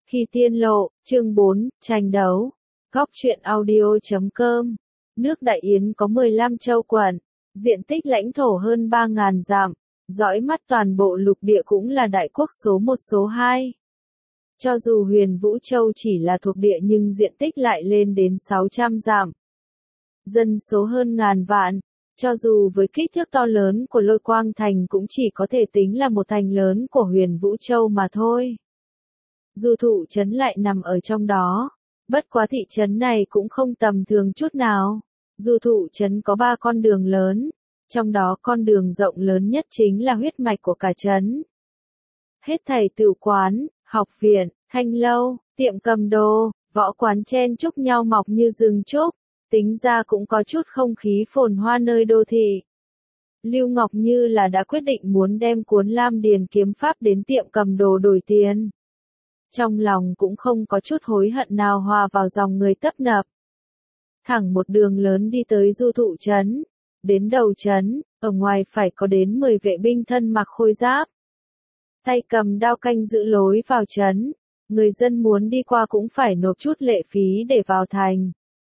Khi tiên lộ, chương 4, tranh đấu. Góc truyện audio.com. Nước Đại Yến có 15 châu quận, diện tích lãnh thổ hơn 3.000 dặm, dõi mắt toàn bộ lục địa cũng là đại quốc số 1 số 2. Cho dù Huyền Vũ Châu chỉ là thuộc địa nhưng diện tích lại lên đến 600 dặm. Dân số hơn ngàn vạn, cho dù với kích thước to lớn của Lôi Quang Thành cũng chỉ có thể tính là một thành lớn của Huyền Vũ Châu mà thôi. Du Thụ Trấn lại nằm ở trong đó, bất quá thị trấn này cũng không tầm thường chút nào. Du Thụ Trấn có 3 con đường lớn, trong đó con đường rộng lớn nhất chính là huyết mạch của cả trấn. Hết thảy tửu quán, học viện, thanh lâu, tiệm cầm đồ, võ quán chen chúc nhau mọc như rừng trúc, tính ra cũng có chút không khí phồn hoa nơi đô thị. Lưu Ngọc Như là đã quyết định muốn đem cuốn Lam Điền kiếm pháp đến tiệm cầm đồ đổi tiền. Trong lòng cũng không có chút hối hận nào hòa vào dòng người tấp nập. Thẳng một đường lớn đi tới Du Thụ Trấn. Đến đầu trấn, ở ngoài phải có đến 10 vệ binh thân mặc khôi giáp. Tay cầm đao canh giữ lối vào trấn. Người dân muốn đi qua cũng phải nộp chút lệ phí để vào thành.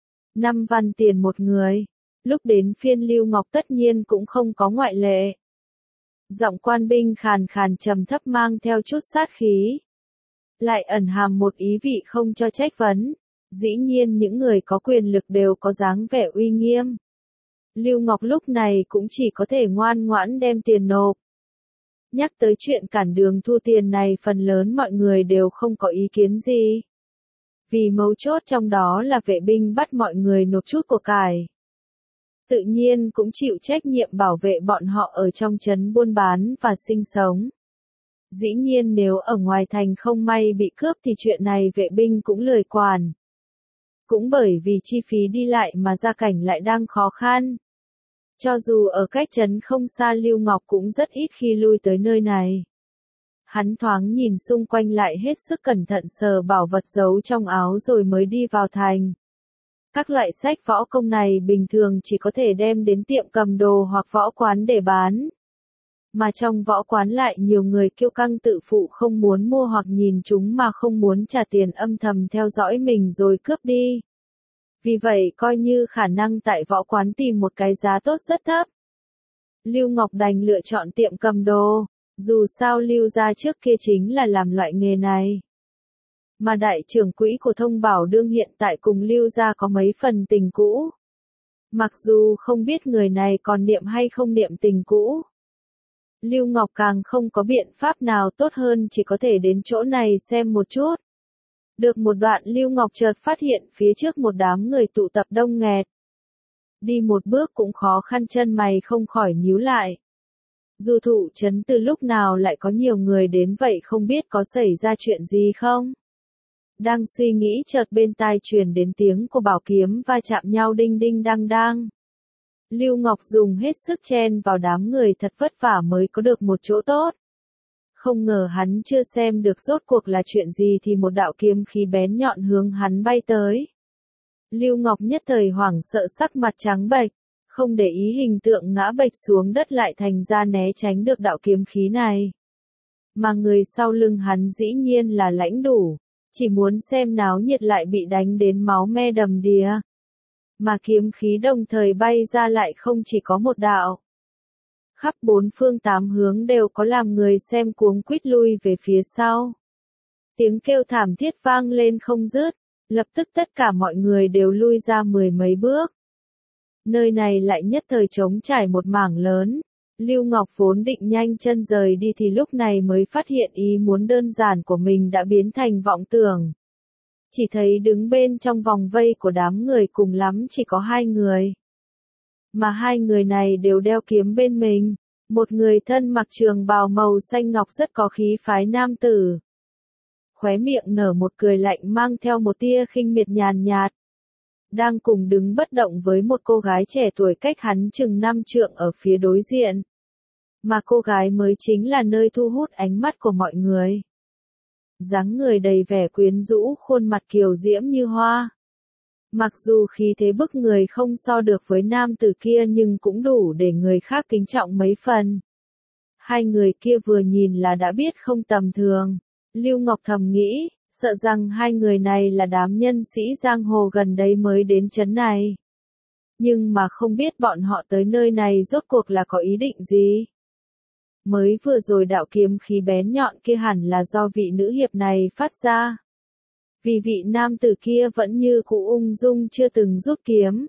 5 văn tiền một người. Lúc đến phiên Lưu Ngọc tất nhiên cũng không có ngoại lệ. Giọng quan binh khàn khàn trầm thấp mang theo chút sát khí. Lại ẩn hàm một ý vị không cho trách vấn. Dĩ nhiên những người có quyền lực đều có dáng vẻ uy nghiêm. Lưu Ngọc lúc này cũng chỉ có thể ngoan ngoãn đem tiền nộp. Nhắc tới chuyện cản đường thu tiền này phần lớn mọi người đều không có ý kiến gì. Vì mấu chốt trong đó là vệ binh bắt mọi người nộp chút của cải. Tự nhiên cũng chịu trách nhiệm bảo vệ bọn họ ở trong trấn buôn bán và sinh sống. Dĩ nhiên nếu ở ngoài thành không may bị cướp thì chuyện này vệ binh cũng lười quản. Cũng bởi vì chi phí đi lại mà gia cảnh lại đang khó khăn. Cho dù ở cách trấn không xa Lưu Ngọc cũng rất ít khi lui tới nơi này. Hắn thoáng nhìn xung quanh lại hết sức cẩn thận sờ bảo vật giấu trong áo rồi mới đi vào thành. Các loại sách võ công này bình thường chỉ có thể đem đến tiệm cầm đồ hoặc võ quán để bán. Mà trong võ quán lại nhiều người kiêu căng tự phụ không muốn mua hoặc nhìn chúng mà không muốn trả tiền âm thầm theo dõi mình rồi cướp đi. Vì vậy coi như khả năng tại võ quán tìm một cái giá tốt rất thấp. Lưu Ngọc đành lựa chọn tiệm cầm đồ, dù sao Lưu gia trước kia chính là làm loại nghề này. Mà đại trưởng quỹ của Thông Bảo Đương hiện tại cùng Lưu gia có mấy phần tình cũ. Mặc dù không biết người này còn niệm hay không niệm tình cũ. Lưu Ngọc càng không có biện pháp nào tốt hơn chỉ có thể đến chỗ này xem một chút. Được một đoạn Lưu Ngọc chợt phát hiện phía trước một đám người tụ tập đông nghẹt. Đi một bước cũng khó khăn chân mày không khỏi nhíu lại. Du Thụ Trấn từ lúc nào lại có nhiều người đến vậy không biết có xảy ra chuyện gì không? Đang suy nghĩ chợt bên tai truyền đến tiếng của bảo kiếm va chạm nhau đinh đinh đang đang. Lưu Ngọc dùng hết sức chen vào đám người thật vất vả mới có được một chỗ tốt. Không ngờ hắn chưa xem được rốt cuộc là chuyện gì thì một đạo kiếm khí bén nhọn hướng hắn bay tới. Lưu Ngọc nhất thời hoảng sợ sắc mặt trắng bệch, không để ý hình tượng ngã bệch xuống đất lại thành ra né tránh được đạo kiếm khí này. Mà người sau lưng hắn dĩ nhiên là Lãnh Đủ, chỉ muốn xem náo nhiệt lại bị đánh đến máu me đầm đìa. Mà kiếm khí đồng thời bay ra lại không chỉ có một đạo. Khắp 4 phương 8 hướng đều có làm người xem cuống quýt lui về phía sau. Tiếng kêu thảm thiết vang lên không dứt, lập tức tất cả mọi người đều lui ra 10 mấy bước. Nơi này lại nhất thời trống trải một mảng lớn. Lưu Ngọc vốn định nhanh chân rời đi thì lúc này mới phát hiện ý muốn đơn giản của mình đã biến thành vọng tưởng. Chỉ thấy đứng bên trong vòng vây của đám người cùng lắm chỉ có 2 người. Mà 2 người này đều đeo kiếm bên mình. Một người thân mặc trường bào màu xanh ngọc rất có khí phái nam tử. Khóe miệng nở một cười lạnh mang theo một tia khinh miệt nhàn nhạt. Đang cùng đứng bất động với một cô gái trẻ tuổi cách hắn chừng 5 trượng ở phía đối diện. Mà cô gái mới chính là nơi thu hút ánh mắt của mọi người. Dáng người đầy vẻ quyến rũ, khuôn mặt kiều diễm như hoa. Mặc dù khí thế bức người không so được với nam tử kia nhưng cũng đủ để người khác kính trọng mấy phần. 2 người kia vừa nhìn là đã biết không tầm thường. Lưu Ngọc thầm nghĩ, Sợ rằng hai người này là đám nhân sĩ giang hồ gần đây mới đến trấn này. Nhưng mà không biết bọn họ tới nơi này rốt cuộc là có ý định gì. Mới vừa rồi đạo kiếm khí bén nhọn kia hẳn là do vị nữ hiệp này phát ra. Vì vị nam tử kia vẫn như cũ ung dung chưa từng rút kiếm.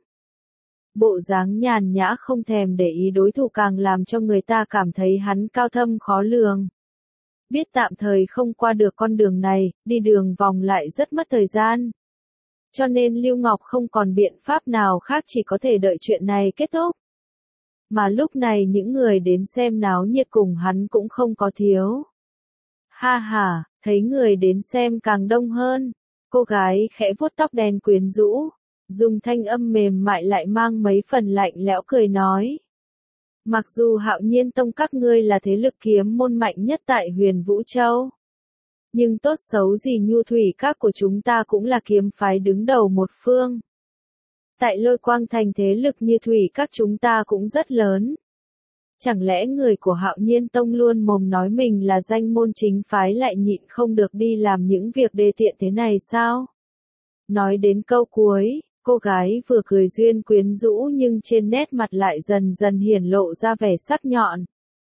Bộ dáng nhàn nhã không thèm để ý đối thủ càng làm cho người ta cảm thấy hắn cao thâm khó lường. Biết tạm thời không qua được con đường này, đi đường vòng lại rất mất thời gian. Cho nên Lưu Ngọc không còn biện pháp nào khác, chỉ có thể đợi chuyện này kết thúc. Mà lúc này những người đến xem náo nhiệt cùng hắn cũng không có thiếu. Ha ha, thấy người đến xem càng đông hơn. Cô gái khẽ vuốt tóc đen quyến rũ, dùng thanh âm mềm mại lại mang mấy phần lạnh lẽo cười nói. Mặc dù Hạo Nhiên Tông các ngươi là thế lực kiếm môn mạnh nhất tại Huyền Vũ Châu, nhưng tốt xấu gì Nhu Thủy Các của chúng ta cũng là kiếm phái đứng đầu một phương. Tại Lôi Quang Thành thế lực như Thủy Các chúng ta cũng rất lớn. Chẳng lẽ người của Hạo Nhiên Tông luôn mồm nói mình là danh môn chính phái lại nhịn không được đi làm những việc đê tiện thế này sao? Nói đến câu cuối, cô gái vừa cười duyên quyến rũ nhưng trên nét mặt lại dần dần hiển lộ ra vẻ sắc nhọn.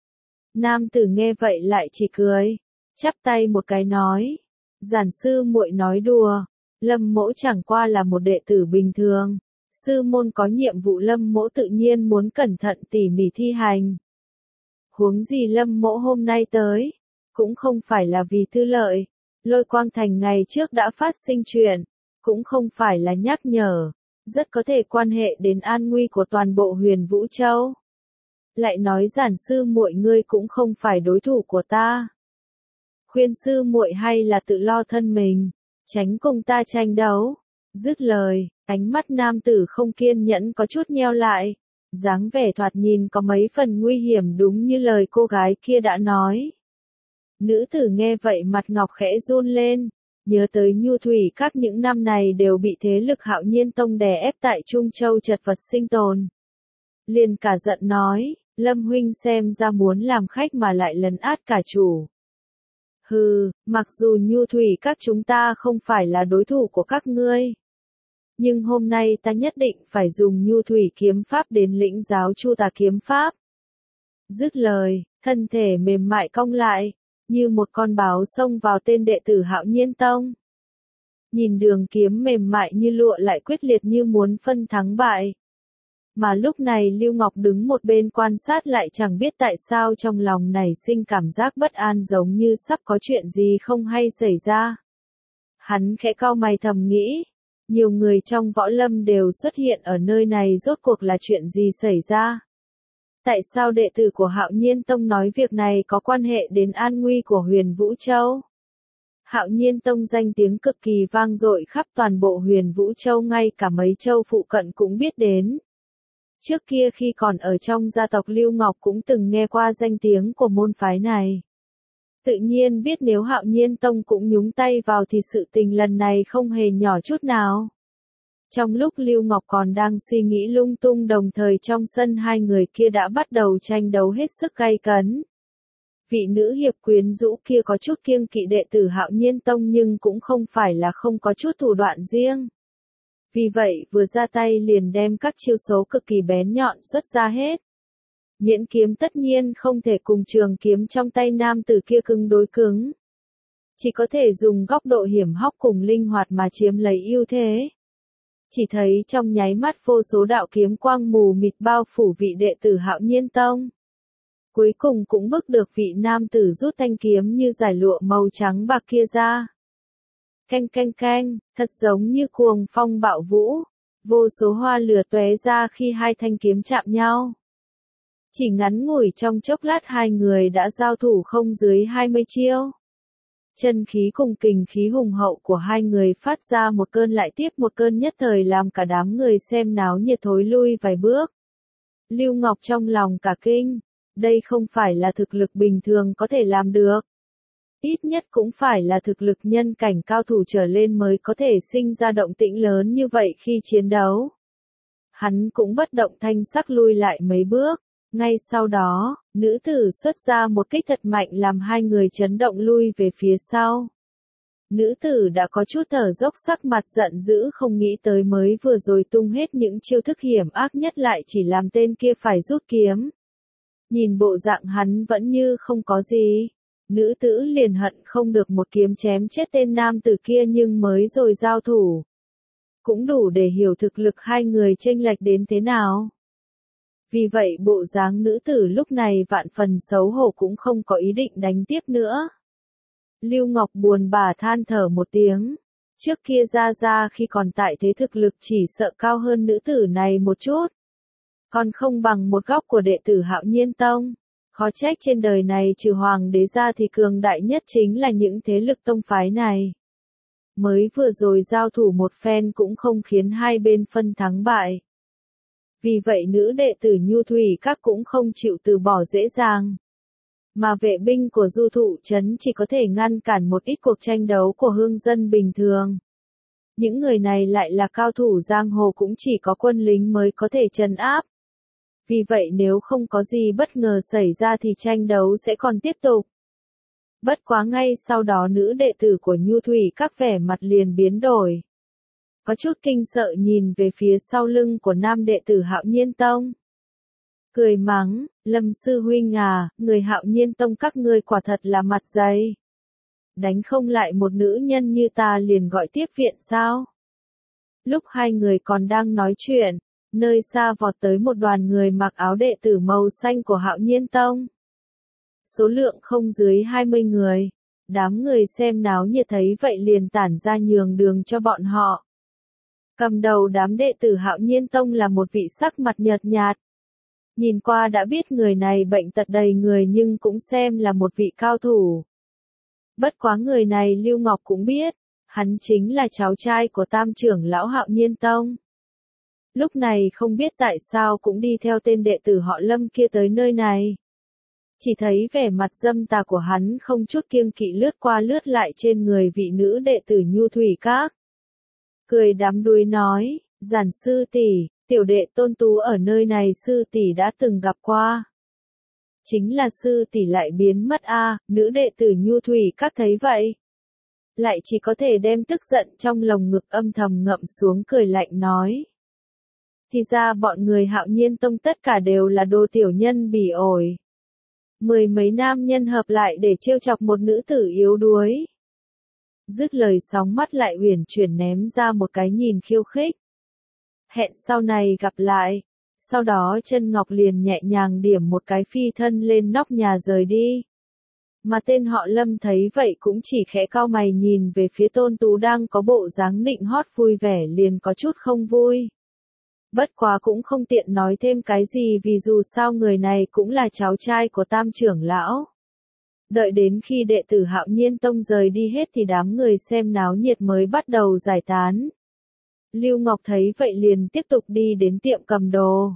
Nam tử nghe vậy lại chỉ cười, chắp tay một cái nói, giản sư muội nói đùa, Lâm mỗ chẳng qua là một đệ tử bình thường, sư môn có nhiệm vụ Lâm mỗ tự nhiên muốn cẩn thận tỉ mỉ thi hành. Huống gì Lâm mỗ hôm nay tới, cũng không phải là vì tư lợi, Lôi Quang Thành ngày trước đã phát sinh chuyện, cũng không phải là nhắc nhở, rất có thể quan hệ đến an nguy của toàn bộ Huyền Vũ Châu. Lại nói giản sư muội ngươi cũng không phải đối thủ của ta. Khuyên sư muội hay là tự lo thân mình, tránh cùng ta tranh đấu. Dứt lời, ánh mắt nam tử không kiên nhẫn có chút nheo lại, dáng vẻ thoạt nhìn có mấy phần nguy hiểm đúng như lời cô gái kia đã nói. Nữ tử nghe vậy mặt ngọc khẽ run lên, nhớ tới Nhu Thủy Các những năm này đều bị thế lực Hạo Nhiên Tông đè ép tại Trung Châu chật vật sinh tồn. Liền cả giận nói, Lâm huynh xem ra muốn làm khách mà lại lấn át cả chủ. Hừ, mặc dù Nhu Thủy Các chúng ta không phải là đối thủ của các ngươi, nhưng hôm nay ta nhất định phải dùng Nhu Thủy kiếm pháp đến lĩnh giáo Chu Tà kiếm pháp. Dứt lời, thân thể mềm mại cong lại, như một con báo xông vào tên đệ tử Hạo Nhiên Tông. Nhìn đường kiếm mềm mại như lụa lại quyết liệt như muốn phân thắng bại. Mà lúc này Lưu Ngọc đứng một bên quan sát lại chẳng biết tại sao trong lòng nảy sinh cảm giác bất an giống như sắp có chuyện gì không hay xảy ra. Hắn khẽ cau mày thầm nghĩ, nhiều người trong võ lâm đều xuất hiện ở nơi này rốt cuộc là chuyện gì xảy ra? Tại sao đệ tử của Hạo Nhiên Tông nói việc này có quan hệ đến an nguy của Huyền Vũ Châu? Hạo Nhiên Tông danh tiếng cực kỳ vang dội khắp toàn bộ Huyền Vũ Châu, ngay cả mấy châu phụ cận cũng biết đến. Trước kia khi còn ở trong gia tộc Lưu Ngọc cũng từng nghe qua danh tiếng của môn phái này. Tự nhiên biết nếu Hạo Nhiên Tông cũng nhúng tay vào thì sự tình lần này không hề nhỏ chút nào. Trong lúc Lưu Ngọc còn đang suy nghĩ lung tung, đồng thời trong sân hai người kia đã bắt đầu tranh đấu hết sức gay cấn. Vị nữ hiệp quyến rũ kia có chút kiêng kỵ đệ tử Hạo Nhiên Tông nhưng cũng không phải là không có chút thủ đoạn riêng. Vì vậy vừa ra tay liền đem các chiêu số cực kỳ bén nhọn xuất ra hết. Miễn kiếm tất nhiên không thể cùng trường kiếm trong tay nam tử kia cứng đối cứng. Chỉ có thể dùng góc độ hiểm hóc cùng linh hoạt mà chiếm lấy ưu thế. Chỉ thấy trong nháy mắt vô số đạo kiếm quang mù mịt bao phủ vị đệ tử Hạo Nhiên Tông. Cuối cùng cũng bức được vị nam tử rút thanh kiếm như giải lụa màu trắng bạc kia ra. Canh canh canh, thật giống như cuồng phong bạo vũ, vô số hoa lửa tóe ra khi hai thanh kiếm chạm nhau. Chỉ ngắn ngủi trong chốc lát hai người đã giao thủ không dưới 20 chiêu. Chân khí cùng kình khí hùng hậu của hai người phát ra một cơn lại tiếp một cơn, nhất thời làm cả đám người xem náo nhiệt thối lui vài bước. Lưu Ngọc trong lòng cả kinh, đây không phải là thực lực bình thường có thể làm được. Ít nhất cũng phải là thực lực nhân cảnh cao thủ trở lên mới có thể sinh ra động tĩnh lớn như vậy khi chiến đấu. Hắn cũng bất động thanh sắc lui lại mấy bước. Ngay sau đó, nữ tử xuất ra một kích thật mạnh làm hai người chấn động lui về phía sau. Nữ tử đã có chút thở dốc, sắc mặt giận dữ, không nghĩ tới mới vừa rồi tung hết những chiêu thức hiểm ác nhất lại chỉ làm tên kia phải rút kiếm. Nhìn bộ dạng hắn vẫn như không có gì. Nữ tử liền hận không được một kiếm chém chết tên nam tử kia, nhưng mới rồi giao thủ. Cũng đủ để hiểu thực lực hai người chênh lệch đến thế nào. Vì vậy bộ dáng nữ tử lúc này vạn phần xấu hổ, cũng không có ý định đánh tiếp nữa. Lưu Ngọc buồn bã than thở một tiếng. Trước kia ra khi còn tại thế thực lực chỉ sợ cao hơn nữ tử này một chút. Còn không bằng một góc của đệ tử Hạo Nhiên Tông. Khó trách trên đời này trừ hoàng đế ra thì cường đại nhất chính là những thế lực tông phái này. Mới vừa rồi giao thủ một phen cũng không khiến hai bên phân thắng bại. Vì vậy nữ đệ tử Nhu Thủy Các cũng không chịu từ bỏ dễ dàng. Mà vệ binh của Du Thụ Trấn chỉ có thể ngăn cản một ít cuộc tranh đấu của hương dân bình thường. Những người này lại là cao thủ giang hồ, cũng chỉ có quân lính mới có thể trấn áp. Vì vậy nếu không có gì bất ngờ xảy ra thì tranh đấu sẽ còn tiếp tục. Bất quá ngay sau đó nữ đệ tử của Nhu Thủy Các vẻ mặt liền biến đổi. Có chút kinh sợ nhìn về phía sau lưng của nam đệ tử Hạo Nhiên Tông. Cười mắng, Lâm sư huynh à, người Hạo Nhiên Tông các ngươi quả thật là mặt dày. Đánh không lại một nữ nhân như ta liền gọi tiếp viện sao? Lúc hai người còn đang nói chuyện, nơi xa vọt tới một đoàn người mặc áo đệ tử màu xanh của Hạo Nhiên Tông. Số lượng không dưới 20 người. Đám người xem náo nhiệt thấy vậy liền tản ra nhường đường cho bọn họ. Cầm đầu đám đệ tử Hạo Nhiên Tông là một vị sắc mặt nhợt nhạt. Nhìn qua đã biết người này bệnh tật đầy người nhưng cũng xem là một vị cao thủ. Bất quá người này Lưu Ngọc cũng biết, hắn chính là cháu trai của tam trưởng lão Hạo Nhiên Tông. Lúc này không biết tại sao cũng đi theo tên đệ tử họ Lâm kia tới nơi này. Chỉ thấy vẻ mặt dâm tà của hắn không chút kiêng kỵ lướt qua lướt lại trên người vị nữ đệ tử Nhu Thủy Các. Cười đắm đuối nói, Giản sư tỷ, tiểu đệ Tôn Tú ở nơi này sư tỷ đã từng gặp qua. Chính là sư tỷ lại biến mất a. Nữ đệ tử Nhu Thủy Các thấy vậy. Lại chỉ có thể đem tức giận trong lồng ngực âm thầm ngậm xuống, cười lạnh nói. Thì ra bọn người Hạo Nhiên Tông tất cả đều là đồ tiểu nhân bỉ ổi. Mười mấy nam nhân hợp lại để trêu chọc một nữ tử yếu đuối. Dứt lời sóng mắt lại uyển chuyển ném ra một cái nhìn khiêu khích. Hẹn sau này gặp lại. Sau đó chân ngọc liền nhẹ nhàng điểm một cái phi thân lên nóc nhà rời đi. Mà tên họ Lâm thấy vậy cũng chỉ khẽ cau mày nhìn về phía Tôn Tú đang có bộ dáng nịnh hót vui vẻ, liền có chút không vui. Bất quá cũng không tiện nói thêm cái gì vì dù sao người này cũng là cháu trai của tam trưởng lão. Đợi đến khi đệ tử Hạo Nhiên Tông rời đi hết thì đám người xem náo nhiệt mới bắt đầu giải tán. Lưu Ngọc thấy vậy liền tiếp tục đi đến tiệm cầm đồ.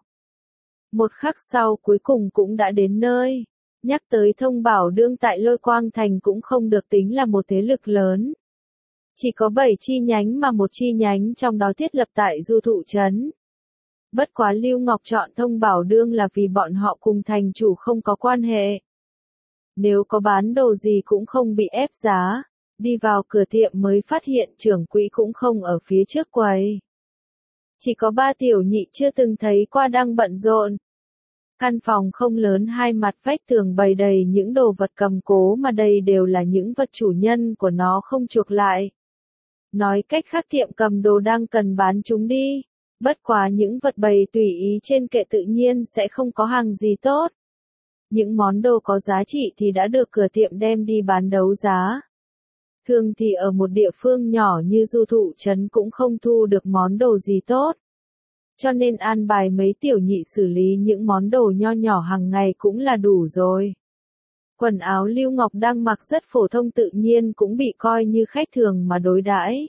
Một khắc sau cuối cùng cũng đã đến nơi. Nhắc tới Thông Bảo Đương tại Lôi Quang Thành cũng không được tính là một thế lực lớn. Chỉ có 7 chi nhánh mà một chi nhánh trong đó thiết lập tại Du Thụ Trấn. Bất quá Lưu Ngọc chọn Thông Bảo Đương là vì bọn họ cùng thành chủ không có quan hệ. Nếu có bán đồ gì cũng không bị ép giá. Đi vào cửa tiệm mới phát hiện trưởng quỹ cũng không ở phía trước quầy. Chỉ có 3 tiểu nhị chưa từng thấy qua đang bận rộn. Căn phòng không lớn, hai mặt vách tường bày đầy những đồ vật cầm cố mà đây đều là những vật chủ nhân của nó không chuộc lại. Nói cách khác tiệm cầm đồ đang cần bán chúng đi. Bất quá những vật bày tùy ý trên kệ tự nhiên sẽ không có hàng gì tốt. Những món đồ có giá trị thì đã được cửa tiệm đem đi bán đấu giá. Thường thì ở một địa phương nhỏ như Du Thụ Trấn cũng không thu được món đồ gì tốt. Cho nên an bài mấy tiểu nhị xử lý những món đồ nho nhỏ hàng ngày cũng là đủ rồi. Quần áo Lưu Ngọc đang mặc rất phổ thông tự nhiên cũng bị coi như khách thường mà đối đãi.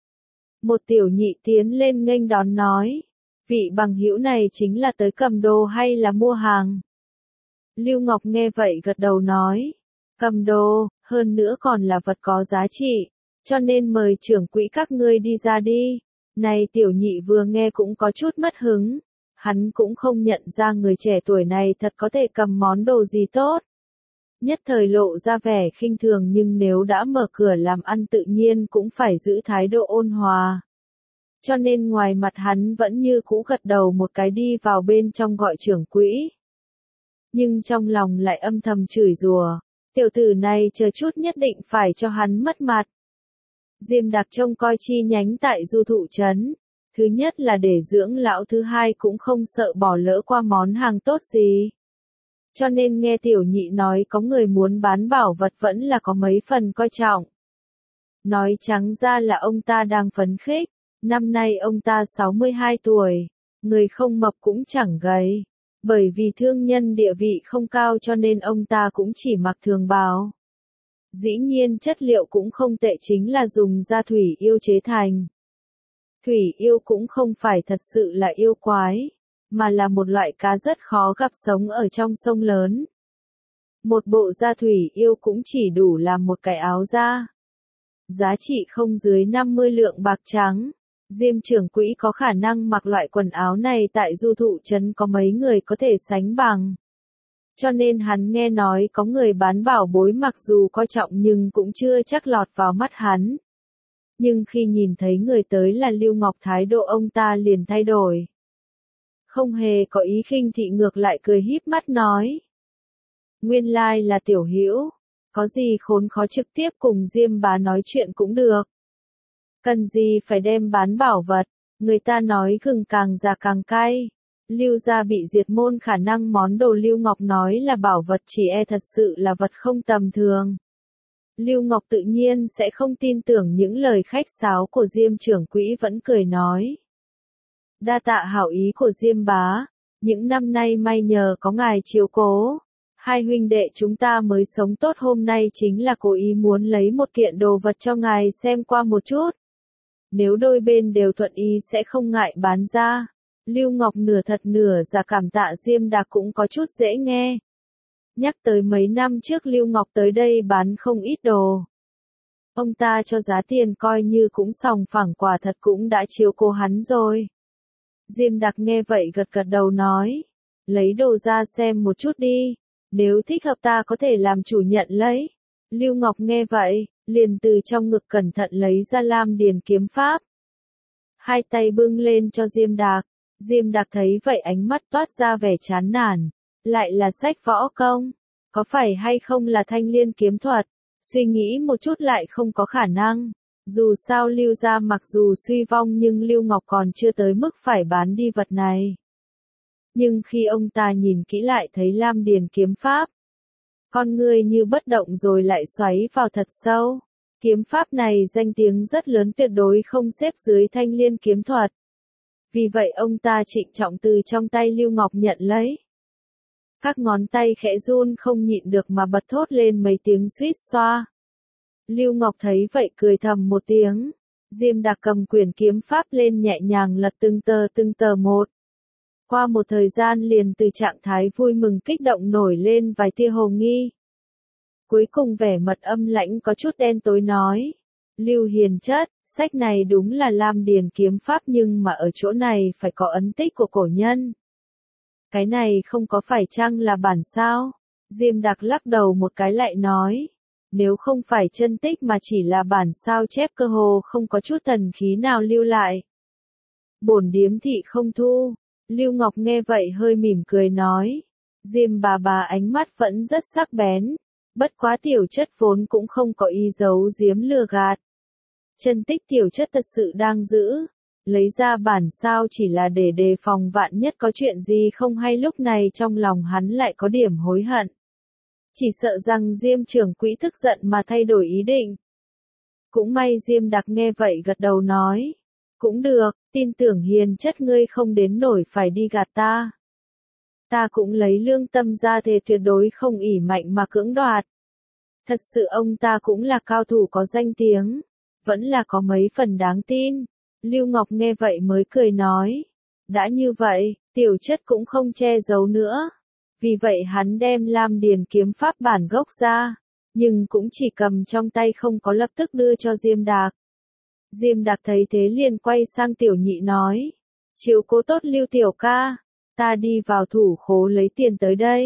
Một tiểu nhị tiến lên nghênh đón nói, vị bằng hữu này chính là tới cầm đồ hay là mua hàng? Lưu Ngọc nghe vậy gật đầu nói, cầm đồ, hơn nữa còn là vật có giá trị, cho nên mời trưởng quỹ các ngươi đi ra đi. Này tiểu nhị vừa nghe cũng có chút mất hứng, hắn cũng không nhận ra người trẻ tuổi này thật có thể cầm món đồ gì tốt. Nhất thời lộ ra vẻ khinh thường nhưng nếu đã mở cửa làm ăn tự nhiên cũng phải giữ thái độ ôn hòa. Cho nên ngoài mặt hắn vẫn như cũ gật đầu một cái đi vào bên trong gọi trưởng quỹ. Nhưng trong lòng lại âm thầm chửi rủa, tiểu tử này chờ chút nhất định phải cho hắn mất mặt. Diêm Đặc trông coi chi nhánh tại Du Thụ Trấn. Thứ nhất là để dưỡng lão, thứ hai cũng không sợ bỏ lỡ qua món hàng tốt gì. Cho nên nghe tiểu nhị nói có người muốn bán bảo vật vẫn là có mấy phần coi trọng. Nói trắng ra là ông ta đang phấn khích, năm nay ông ta 62 tuổi, người không mập cũng chẳng gầy. Bởi vì thương nhân địa vị không cao cho nên ông ta cũng chỉ mặc thường bào. Dĩ nhiên chất liệu cũng không tệ, chính là dùng da thủy yêu chế thành. Thủy yêu cũng không phải thật sự là yêu quái, mà là một loại cá rất khó gặp sống ở trong sông lớn. Một bộ da thủy yêu cũng chỉ đủ làm một cái áo da. Giá trị không dưới 50 lượng bạc trắng. Diêm trưởng quỹ có khả năng mặc loại quần áo này tại Du Thụ Trấn có mấy người có thể sánh bằng. Cho nên hắn nghe nói có người bán bảo bối mặc dù coi trọng nhưng cũng chưa chắc lọt vào mắt hắn. Nhưng khi nhìn thấy người tới là Lưu Ngọc, thái độ ông ta liền thay đổi. Không hề có ý khinh thị, ngược lại cười híp mắt nói. Nguyên lai là Tiểu Hữu, có gì khốn khó trực tiếp cùng Diêm bá nói chuyện cũng được. Cần gì phải đem bán bảo vật, người ta nói gừng càng già càng cay. Lưu gia bị diệt môn, khả năng món đồ Lưu Ngọc nói là bảo vật chỉ e thật sự là vật không tầm thường. Lưu Ngọc tự nhiên sẽ không tin tưởng những lời khách sáo của Diêm trưởng quỹ, vẫn cười nói. Đa tạ hảo ý của Diêm bá, những năm nay may nhờ có ngài chiếu cố. Hai huynh đệ chúng ta mới sống tốt, hôm nay chính là cố ý muốn lấy một kiện đồ vật cho ngài xem qua một chút. Nếu đôi bên đều thuận ý sẽ không ngại bán ra. Lưu Ngọc nửa thật nửa giả cảm tạ Diêm Đạc cũng có chút dễ nghe. Nhắc tới mấy năm trước Lưu Ngọc tới đây bán không ít đồ. Ông ta cho giá tiền coi như cũng sòng phẳng, quả thật cũng đã chiếu cố hắn rồi. Diêm Đạc nghe vậy gật gật đầu nói. Lấy đồ ra xem một chút đi. Nếu thích hợp ta có thể làm chủ nhận lấy. Lưu Ngọc nghe vậy, liền từ trong ngực cẩn thận lấy ra Lam Điền kiếm pháp. Hai tay bưng lên cho Diêm Đạc. Diêm Đạc thấy vậy ánh mắt toát ra vẻ chán nản. Lại là sách võ công. Có phải hay không là thanh liên kiếm thuật? Suy nghĩ một chút lại không có khả năng. Dù sao Lưu gia mặc dù suy vong nhưng Lưu Ngọc còn chưa tới mức phải bán đi vật này. Nhưng khi ông ta nhìn kỹ lại thấy Lam Điền kiếm pháp. Con người như bất động rồi lại xoáy vào thật sâu. Kiếm pháp này danh tiếng rất lớn, tuyệt đối không xếp dưới thanh liên kiếm thuật. Vì vậy ông ta trịnh trọng từ trong tay Lưu Ngọc nhận lấy. Các ngón tay khẽ run không nhịn được mà bật thốt lên mấy tiếng suýt xoa. Lưu Ngọc thấy vậy cười thầm một tiếng. Diêm Đạc cầm quyển kiếm pháp lên nhẹ nhàng lật từng tờ một. Qua một thời gian liền từ trạng thái vui mừng kích động nổi lên vài tia hồ nghi. Cuối cùng vẻ mật âm lãnh có chút đen tối nói. Lưu hiền chất, sách này đúng là Lam Điền kiếm pháp nhưng mà ở chỗ này phải có ấn tích của cổ nhân. Cái này không có phải chăng là bản sao? Diêm Đạc lắc đầu một cái lại nói. Nếu không phải chân tích mà chỉ là bản sao chép cơ hồ không có chút thần khí nào lưu lại. Bổn điếm thị không thu. Lưu Ngọc nghe vậy hơi mỉm cười nói. Diêm bà ánh mắt vẫn rất sắc bén. Bất quá tiểu chất vốn cũng không có ý giấu giếm lừa gạt. Chân tích tiểu chất thật sự đang giữ. Lấy ra bản sao chỉ là để đề phòng vạn nhất có chuyện gì không hay, lúc này trong lòng hắn lại có điểm hối hận. Chỉ sợ rằng Diêm trưởng quỹ tức giận mà thay đổi ý định. Cũng may Diêm Đạc nghe vậy gật đầu nói. Cũng được, tin tưởng hiền chất ngươi không đến nổi phải đi gạt ta. Ta cũng lấy lương tâm ra thề tuyệt đối không ỷ mạnh mà cưỡng đoạt. Thật sự ông ta cũng là cao thủ có danh tiếng. Vẫn là có mấy phần đáng tin. Lưu Ngọc nghe vậy mới cười nói. Đã như vậy, tiểu chất cũng không che giấu nữa. Vì vậy hắn đem Lam Điền kiếm pháp bản gốc ra. Nhưng cũng chỉ cầm trong tay không có lập tức đưa cho Diêm Đạc. Diêm Đạc thấy thế liền quay sang tiểu nhị nói. Chiếu cố tốt Lưu tiểu ca. Ta đi vào thủ khố lấy tiền tới đây.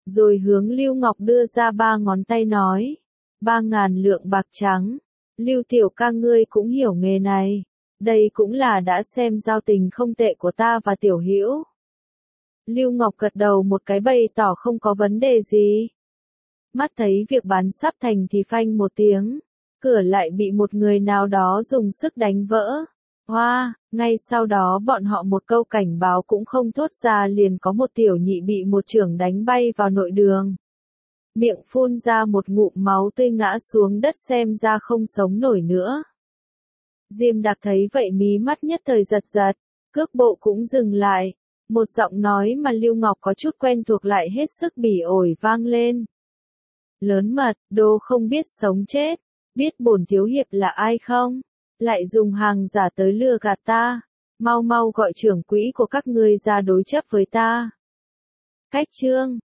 rồi hướng Lưu Ngọc đưa ra 3 ngón tay nói. 3.000 lượng bạc trắng. Lưu tiểu ca ngươi cũng hiểu nghề này. Đây cũng là đã xem giao tình không tệ của ta và Tiểu Hữu. Lưu Ngọc gật đầu một cái bày tỏ không có vấn đề gì. Mắt thấy việc bán sắp thành thì phanh một tiếng. Cửa lại bị một người nào đó dùng sức đánh vỡ. Hoa, ngay sau đó bọn họ một câu cảnh báo cũng không thốt ra liền có một tiểu nhị bị một chưởng đánh bay vào nội đường. Miệng phun ra một ngụm máu tươi ngã xuống đất xem ra không sống nổi nữa. Diêm Đặc thấy vậy mí mắt nhất thời giật giật, cước bộ cũng dừng lại. Một giọng nói mà Lưu Ngọc có chút quen thuộc lại hết sức bỉ ổi vang lên. Lớn mật, đô không biết sống chết, biết bổn thiếu hiệp là ai không? Lại dùng hàng giả tới lừa gạt ta, mau mau gọi trưởng quỹ của các ngươi ra đối chấp với ta. Cách chương